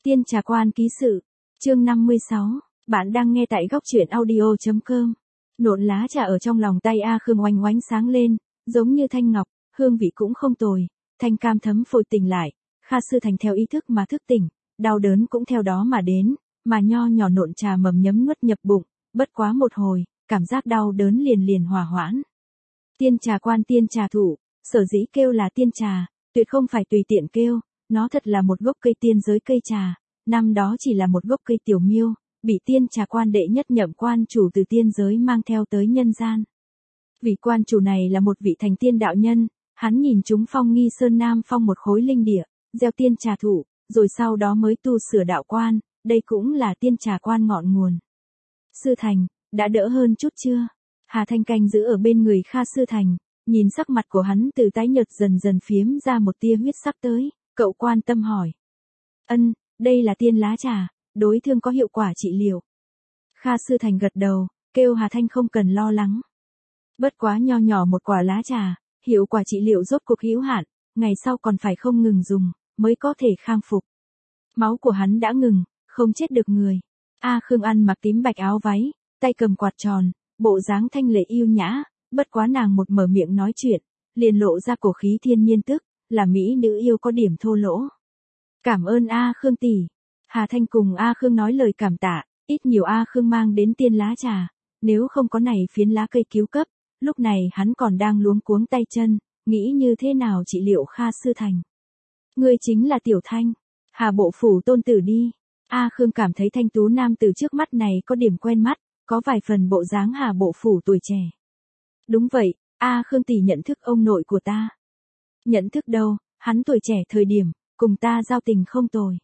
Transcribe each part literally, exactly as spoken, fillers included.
Tiên Trà Quan ký sự, chương năm mươi sáu, bạn đang nghe tại góc truyện audio.com. Nộn lá trà ở trong lòng tay A Khương oanh oánh sáng lên, giống như thanh ngọc, hương vị cũng không tồi, thanh cam thấm phổi tỉnh lại, Kha Sư Thành theo ý thức mà thức tỉnh, đau đớn cũng theo đó mà đến, mà nho nhỏ nộn trà mầm nhấm nuốt nhập bụng, bất quá một hồi, cảm giác đau đớn liền liền hòa hoãn. Tiên Trà Quan tiên trà thụ, sở dĩ kêu là tiên trà, tuyệt không phải tùy tiện kêu, nó thật là một gốc cây tiên giới cây trà, năm đó chỉ là một gốc cây tiểu miêu, bị Tiên Trà Quan đệ nhất nhậm quan chủ từ tiên giới mang theo tới nhân gian. Vị quan chủ này là một vị thành tiên đạo nhân, hắn nhìn chúng Phong Nghi Sơn Nam Phong một khối linh địa, gieo tiên trà thụ, rồi sau đó mới tu sửa đạo quan, đây cũng là Tiên Trà Quan ngọn nguồn. Sư Thành, đã đỡ hơn chút chưa? Hà Thanh canh giữ ở bên người Kha Sư Thành, nhìn sắc mặt của hắn từ tái nhợt dần dần phiếm ra một tia huyết sắc tới, cậu quan tâm hỏi. Ân, đây là tiên lá trà, đối thương có hiệu quả trị liệu. Kha Sư Thành gật đầu, kêu Hà Thanh không cần lo lắng. Bất quá nho nhỏ một quả lá trà, hiệu quả trị liệu rốt cuộc hữu hạn, ngày sau còn phải không ngừng dùng, mới có thể khang phục. Máu của hắn đã ngừng, không chết được người. A Khương ăn mặc tím bạch áo váy, tay cầm quạt tròn, bộ dáng thanh lệ yêu nhã, bất quá nàng một mở miệng nói chuyện, liền lộ ra cổ khí thiên nhiên tức, là mỹ nữ yêu có điểm thô lỗ. Cảm ơn A Khương tỷ. Hà Thanh cùng A Khương nói lời cảm tạ, ít nhiều A Khương mang đến tiên lá trà, nếu không có này phiến lá cây cứu cấp, lúc này hắn còn đang luống cuống tay chân, nghĩ như thế nào trị liệu Kha Sư Thành. Ngươi chính là Tiểu Thanh, Hà bộ phủ tôn tử đi. A Khương cảm thấy thanh tú nam tử trước mắt này có điểm quen mắt, có vài phần bộ dáng Hà bộ phủ tuổi trẻ. Đúng vậy, A Khương tỷ nhận thức ông nội của ta. Nhận thức đâu, hắn tuổi trẻ thời điểm, cùng ta giao tình không tồi.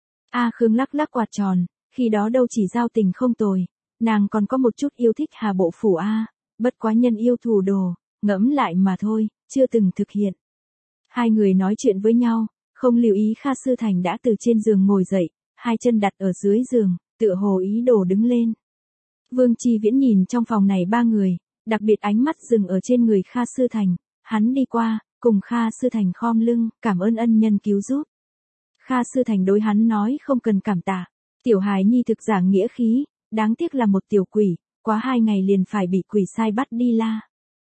A Khương lắc lắc quạt tròn, khi đó đâu chỉ giao tình không tồi, nàng còn có một chút yêu thích Hà bộ phủ A, bất quá nhân yêu thù đồ, ngẫm lại mà thôi, chưa từng thực hiện. Hai người nói chuyện với nhau, không lưu ý Kha Sư Thành đã từ trên giường ngồi dậy, hai chân đặt ở dưới giường, tựa hồ ý đồ đứng lên. Vương Chi Viễn nhìn trong phòng này ba người, đặc biệt ánh mắt dừng ở trên người Kha Sư Thành, hắn đi qua, cùng Kha Sư Thành khom lưng, cảm ơn ân nhân cứu giúp. Kha Sư Thành đối hắn nói không cần cảm tạ, tiểu hài nhi thực giảng nghĩa khí, đáng tiếc là một tiểu quỷ, quá hai ngày liền phải bị quỷ sai bắt đi la.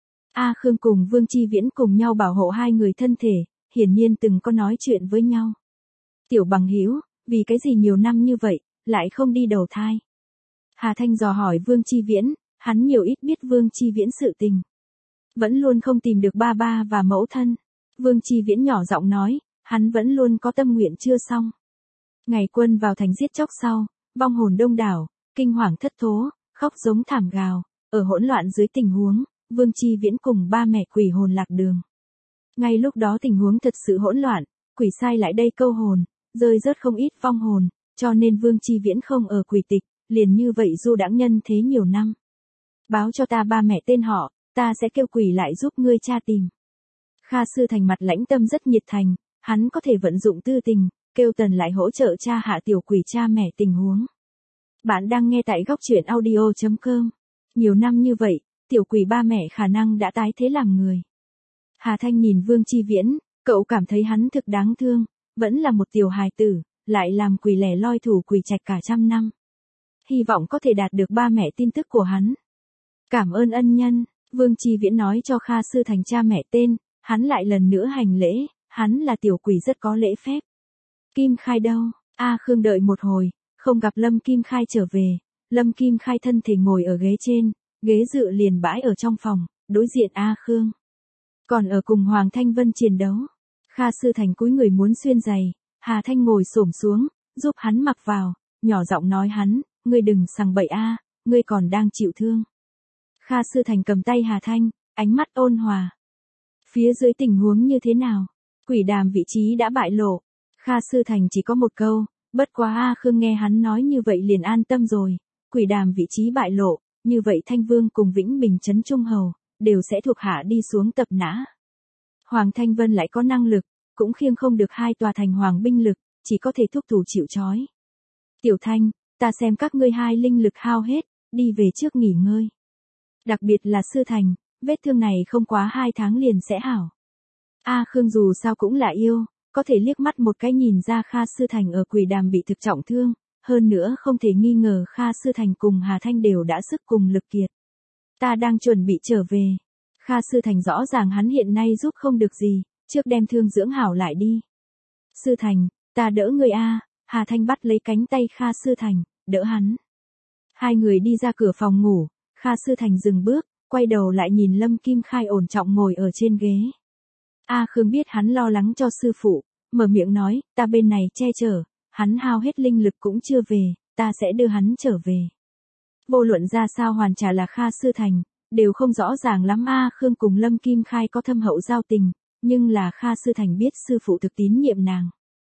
A Khương cùng Vương Chi Viễn cùng nhau bảo hộ hai người thân thể, hiển nhiên từng có nói chuyện với nhau. Tiểu bằng hữu, vì cái gì nhiều năm như vậy, lại không đi đầu thai? Hà Thanh dò hỏi Vương Chi Viễn, hắn nhiều ít biết Vương Chi Viễn sự tình. Vẫn luôn không tìm được ba ba và mẫu thân. Vương Chi Viễn nhỏ giọng nói, hắn vẫn luôn có tâm nguyện chưa xong. Ngày quân vào thành giết chóc sau, vong hồn đông đảo, kinh hoàng thất thố, khóc giống thảm gào, ở hỗn loạn dưới tình huống, Vương Chi Viễn cùng ba mẹ quỷ hồn lạc đường. Ngay lúc đó tình huống thật sự hỗn loạn, quỷ sai lại đây câu hồn, rơi rớt không ít vong hồn, cho nên Vương Chi Viễn không ở quỷ tịch, liền như vậy du đãng nhân thế nhiều năm. Báo cho ta ba mẹ tên họ, ta sẽ kêu quỷ lại giúp ngươi tra tìm. Kha Sư Thành mặt lãnh tâm rất nhiệt thành, hắn có thể vận dụng tư tình, kêu Tần lại hỗ trợ tra hạ tiểu quỷ cha mẹ tình huống. Bạn đang nghe tại góc truyện audio.com. Nhiều năm như vậy, tiểu quỷ ba mẹ khả năng đã tái thế làm người. Hà Thanh nhìn Vương Chi Viễn, cậu cảm thấy hắn thực đáng thương, vẫn là một tiểu hài tử, lại làm quỷ lẻ loi thủ quỷ trạch cả trăm năm. Hy vọng có thể đạt được ba mẹ tin tức của hắn. Cảm ơn ân nhân, Vương Chi Viễn nói cho Kha Sư Thành cha mẹ tên, hắn lại lần nữa hành lễ, hắn là tiểu quỷ rất có lễ phép. Kim Khai đâu? A Khương đợi một hồi, không gặp Lâm Kim Khai trở về, Lâm Kim Khai thân thể ngồi ở ghế trên, ghế dựa liền bãi ở trong phòng, đối diện A Khương. Còn ở cùng Hoàng Thanh Vân chiến đấu. Kha Sư Thành cúi người muốn xuyên giày, Hà Thanh ngồi xổm xuống, giúp hắn mặc vào, nhỏ giọng nói hắn, ngươi đừng sằng bậy a, ngươi còn đang chịu thương. Kha Sư Thành cầm tay Hà Thanh, ánh mắt ôn hòa. Phía dưới tình huống như thế nào? Quỷ đàm vị trí đã bại lộ. Kha Sư Thành chỉ có một câu, bất quá A Khương nghe hắn nói như vậy liền an tâm rồi. Quỷ đàm vị trí bại lộ, như vậy Thanh Vương cùng Vĩnh Bình Trấn Trung Hầu, đều sẽ thuộc hạ đi xuống tập nã. Hoàng Thanh Vân lại có năng lực, cũng khiêng không được hai tòa thành hoàng binh lực, chỉ có thể thúc thủ chịu trói. Tiểu Thanh, ta xem các ngươi hai linh lực hao hết, đi về trước nghỉ ngơi. Đặc biệt là Sư Thành, vết thương này không quá hai tháng liền sẽ hảo. A Khương dù sao cũng là yêu, có thể liếc mắt một cái nhìn ra Kha Sư Thành ở Quỷ Đàm bị thực trọng thương, hơn nữa không thể nghi ngờ Kha Sư Thành cùng Hà Thanh đều đã sức cùng lực kiệt. Ta đang chuẩn bị trở về. Kha Sư Thành rõ ràng hắn hiện nay giúp không được gì, trước đem thương dưỡng hảo lại đi. Sư Thành, ta đỡ người a. Hà Thanh bắt lấy cánh tay Kha Sư Thành, đỡ hắn. Hai người đi ra cửa phòng ngủ, Kha Sư Thành dừng bước, quay đầu lại nhìn Lâm Kim Khai ổn trọng ngồi ở trên ghế. A Khương biết hắn lo lắng cho sư phụ, mở miệng nói, ta bên này che chở, hắn hao hết linh lực cũng chưa về, ta sẽ đưa hắn trở về. Vô luận ra sao hoàn trả là Kha Sư Thành, đều không rõ ràng lắm A Khương cùng Lâm Kim Khai có thâm hậu giao tình, nhưng là Kha Sư Thành biết sư phụ thực tín nhiệm nàng.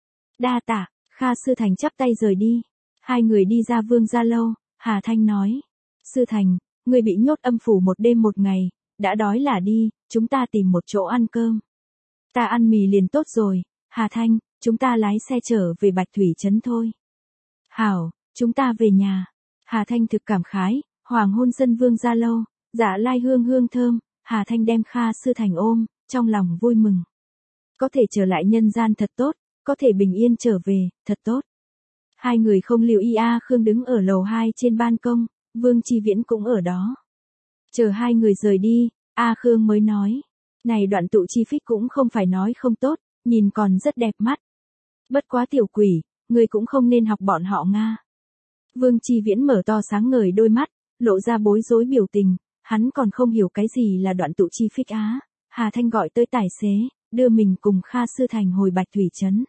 Đa tạ, Kha Sư Thành chắp tay rời đi. Hai người đi ra Vương gia lâu, Hà Thanh nói. Sư Thành, người bị nhốt âm phủ một đêm một ngày, đã đói là đi, chúng ta tìm một chỗ ăn cơm. Ta ăn mì liền tốt rồi, Hà Thanh, chúng ta lái xe trở về Bạch Thủy Trấn thôi. Hảo, chúng ta về nhà. Hà Thanh thực cảm khái, hoàng hôn sân Vương gia lâu, dạ lai hương hương thơm, Hà Thanh đem Kha Sư Thành ôm, trong lòng vui mừng. Có thể trở lại nhân gian thật tốt, có thể bình yên trở về, thật tốt. Hai người không lưu ý A Khương đứng ở lầu hai trên ban công, Vương Chi Viễn cũng ở đó. Chờ hai người rời đi, A Khương mới nói. Này đoạn tụ chi phích cũng không phải nói không tốt, nhìn còn rất đẹp mắt. Bất quá tiểu quỷ, người cũng không nên học bọn họ Nga. Vương Chi Viễn mở to sáng ngời đôi mắt, lộ ra bối rối biểu tình, hắn còn không hiểu cái gì là đoạn tụ chi phích á. Hà Thanh gọi tới tài xế, đưa mình cùng Kha Sư Thành hồi Bạch Thủy Trấn.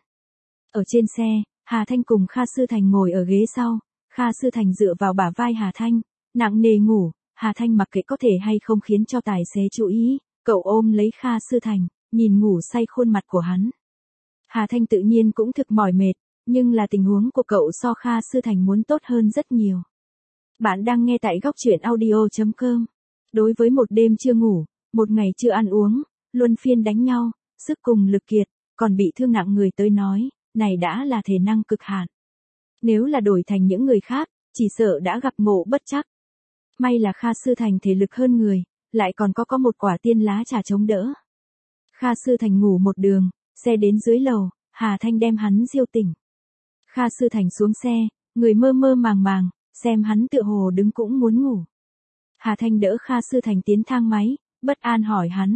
Ở trên xe, Hà Thanh cùng Kha Sư Thành ngồi ở ghế sau, Kha Sư Thành dựa vào bả vai Hà Thanh, nặng nề ngủ, Hà Thanh mặc kệ có thể hay không khiến cho tài xế chú ý, cậu ôm lấy Kha Sư Thành, nhìn ngủ say khuôn mặt của hắn. Hà Thanh tự nhiên cũng thực mỏi mệt, nhưng là tình huống của cậu so Kha Sư Thành muốn tốt hơn rất nhiều. Bạn đang nghe tại góc truyện audio chấm com. Đối với một đêm chưa ngủ, một ngày chưa ăn uống, luân phiên đánh nhau, sức cùng lực kiệt, còn bị thương nặng người tới nói, này đã là thể năng cực hạn. Nếu là đổi thành những người khác, chỉ sợ đã gặp ngộ bất trắc. May là Kha Sư Thành thể lực hơn người, lại còn có có một quả tiên lá trà chống đỡ. Kha Sư Thành ngủ một đường, xe đến dưới lầu, Hà Thanh đem hắn diêu tỉnh. Kha Sư Thành xuống xe, người mơ mơ màng màng, xem hắn tựa hồ đứng cũng muốn ngủ. Hà Thanh đỡ Kha Sư Thành tiến thang máy, bất an hỏi hắn.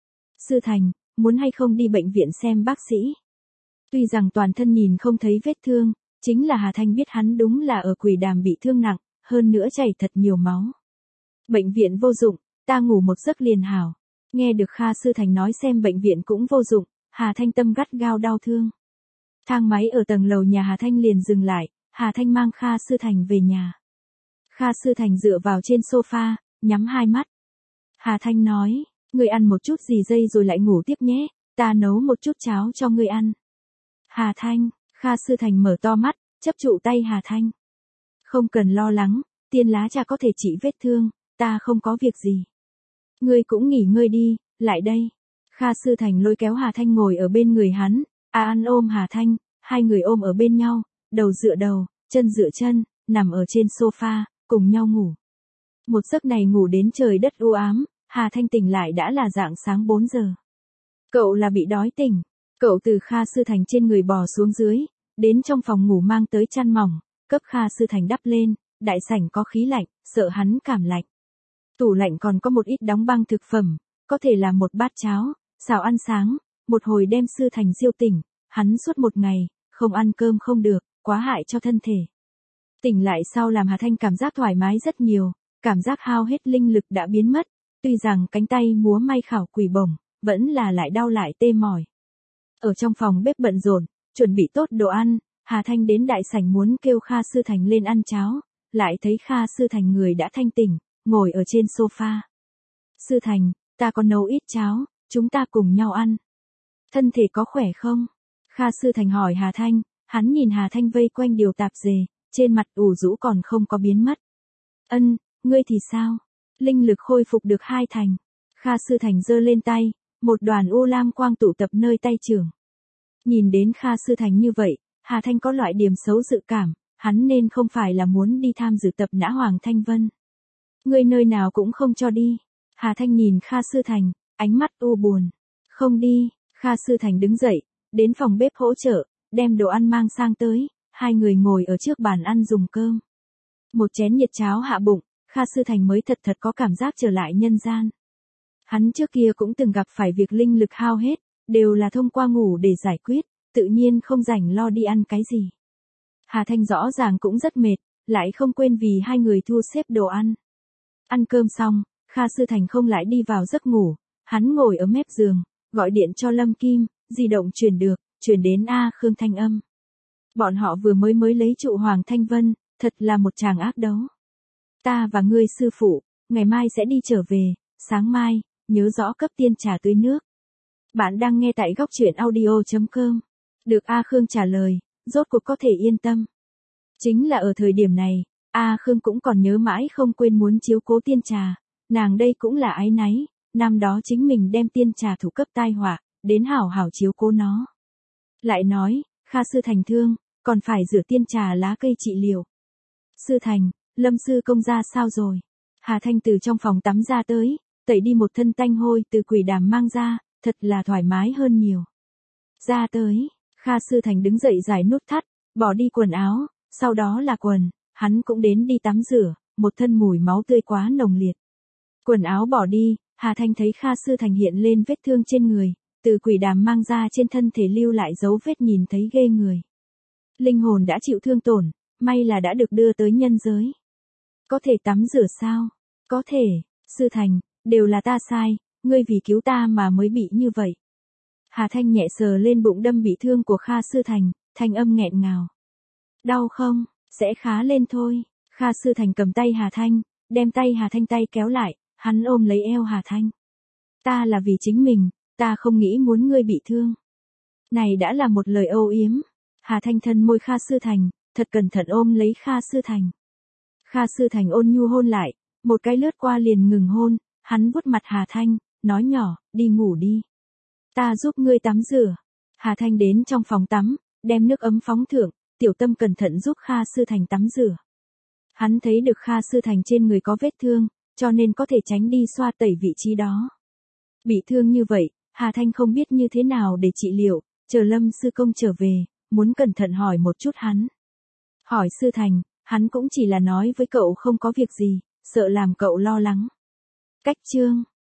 Sư Thành, muốn hay không đi bệnh viện xem bác sĩ? Tuy rằng toàn thân nhìn không thấy vết thương, chính là Hà Thanh biết hắn đúng là ở Quỷ Đàm bị thương nặng, hơn nữa chảy thật nhiều máu. Bệnh viện vô dụng, ta ngủ một giấc liền hảo. Nghe được Kha Sư Thành nói xem bệnh viện cũng vô dụng, Hà Thanh tâm gắt gao đau thương. Thang máy ở tầng lầu nhà Hà Thanh liền dừng lại, Hà Thanh mang Kha Sư Thành về nhà. Kha Sư Thành dựa vào trên sofa, nhắm hai mắt. Hà Thanh nói, ngươi ăn một chút gì dây rồi lại ngủ tiếp nhé, ta nấu một chút cháo cho ngươi ăn. Hà Thanh, Kha Sư Thành mở to mắt, chấp trụ tay Hà Thanh. Không cần lo lắng, tiên lá trà có thể trị vết thương, ta không có việc gì. Ngươi cũng nghỉ ngơi đi, lại đây. Kha Sư Thành lôi kéo Hà Thanh ngồi ở bên người hắn, A An ôm Hà Thanh, hai người ôm ở bên nhau, đầu dựa đầu, chân dựa chân, nằm ở trên sofa, cùng nhau ngủ. Một giấc này ngủ đến trời đất u ám, Hà Thanh tỉnh lại đã là rạng sáng bốn giờ. Cậu là bị đói tỉnh, cậu từ Kha Sư Thành trên người bò xuống dưới, đến trong phòng ngủ mang tới chăn mỏng, cấp Kha Sư Thành đắp lên, đại sảnh có khí lạnh, sợ hắn cảm lạnh. Tủ lạnh còn có một ít đóng băng thực phẩm, có thể là một bát cháo, xào ăn sáng, một hồi đem Sư Thành diêu tỉnh, hắn suốt một ngày, không ăn cơm không được, quá hại cho thân thể. Tỉnh lại sau làm Hà Thanh cảm giác thoải mái rất nhiều, cảm giác hao hết linh lực đã biến mất, tuy rằng cánh tay múa may khảo quỷ bổng, vẫn là lại đau lại tê mỏi. Ở trong phòng bếp bận rộn, chuẩn bị tốt đồ ăn, Hà Thanh đến đại sảnh muốn kêu Kha Sư Thành lên ăn cháo, lại thấy Kha Sư Thành người đã thanh tỉnh, ngồi ở trên sofa. Sư Thành, ta có nấu ít cháo, chúng ta cùng nhau ăn. Thân thể có khỏe không? Kha Sư Thành hỏi Hà Thanh, hắn nhìn Hà Thanh vây quanh điều tạp dề, trên mặt ủ rũ còn không có biến mất. Ân, ngươi thì sao? Linh lực khôi phục được hai thành. Kha Sư Thành giơ lên tay, một đoàn u lam quang tụ tập nơi tay trưởng. Nhìn đến Kha Sư Thành như vậy, Hà Thanh có loại điểm xấu dự cảm, hắn nên không phải là muốn đi tham dự tập nã Hoàng Thanh Vân. Ngươi nơi nào cũng không cho đi. Hà Thanh nhìn Kha Sư Thành, ánh mắt u buồn. Không đi, Kha Sư Thành đứng dậy, đến phòng bếp hỗ trợ, đem đồ ăn mang sang tới, hai người ngồi ở trước bàn ăn dùng cơm. Một chén nhiệt cháo hạ bụng, Kha Sư Thành mới thật thật có cảm giác trở lại nhân gian. Hắn trước kia cũng từng gặp phải việc linh lực hao hết, đều là thông qua ngủ để giải quyết, tự nhiên không rảnh lo đi ăn cái gì. Hà Thanh rõ ràng cũng rất mệt, lại không quên vì hai người thu xếp đồ ăn. Ăn cơm xong, Kha Sư Thành không lại đi vào giấc ngủ, hắn ngồi ở mép giường, gọi điện cho Lâm Kim, di động truyền được, truyền đến A Khương thanh âm. Bọn họ vừa mới mới lấy trụ Hoàng Thanh Vân, thật là một tràng ác đấu. Ta và ngươi sư phụ, ngày mai sẽ đi trở về, sáng mai, nhớ rõ cấp tiên trà tưới nước. Bạn đang nghe tại góc truyện audio chấm com. Được A Khương trả lời, rốt cuộc có thể yên tâm. Chính là ở thời điểm này, A Khương cũng còn nhớ mãi không quên muốn chiếu cố tiên trà, nàng đây cũng là áy náy, năm đó chính mình đem tiên trà thủ cấp tai họa, đến hảo hảo chiếu cố nó. Lại nói, Kha Sư Thành thương, còn phải rửa tiên trà lá cây trị liệu. Sư Thành, Lâm sư công ra sao rồi? Hà Thanh từ trong phòng tắm ra tới, tẩy đi một thân tanh hôi từ quỷ đàm mang ra, thật là thoải mái hơn nhiều. Ra tới, Kha Sư Thành đứng dậy giải nút thắt, bỏ đi quần áo, sau đó là quần, hắn cũng đến đi tắm rửa, một thân mùi máu tươi quá nồng liệt. Quần áo bỏ đi, Hà Thanh thấy Kha Sư Thành hiện lên vết thương trên người, từ quỷ đàm mang ra trên thân thể lưu lại dấu vết nhìn thấy ghê người. Linh hồn đã chịu thương tổn, may là đã được đưa tới nhân giới. Có thể tắm rửa sao? Có thể, Sư Thành, đều là ta sai, ngươi vì cứu ta mà mới bị như vậy. Hà Thanh nhẹ sờ lên bụng đâm bị thương của Kha Sư Thành, thanh âm nghẹn ngào. Đau không? Sẽ khá lên thôi. Kha Sư Thành cầm tay Hà Thanh, đem tay Hà Thanh tay kéo lại, hắn ôm lấy eo Hà Thanh. Ta là vì chính mình, ta không nghĩ muốn ngươi bị thương. Này đã là một lời âu yếm. Hà Thanh thân môi Kha Sư Thành, thật cẩn thận ôm lấy Kha Sư Thành. Kha Sư Thành ôn nhu hôn lại, một cái lướt qua liền ngừng hôn, hắn vuốt mặt Hà Thanh, nói nhỏ, đi ngủ đi. Ta giúp ngươi tắm rửa. Hà Thanh đến trong phòng tắm, đem nước ấm phóng thượng, Tiểu Tâm cẩn thận giúp Kha Sư Thành tắm rửa. Hắn thấy được Kha Sư Thành trên người có vết thương, cho nên có thể tránh đi xoa tẩy vị trí đó. Bị thương như vậy, Hà Thanh không biết như thế nào để trị liệu, chờ Lâm sư công trở về, muốn cẩn thận hỏi một chút hắn. Hỏi Sư Thành, hắn cũng chỉ là nói với cậu không có việc gì, sợ làm cậu lo lắng. Cách chương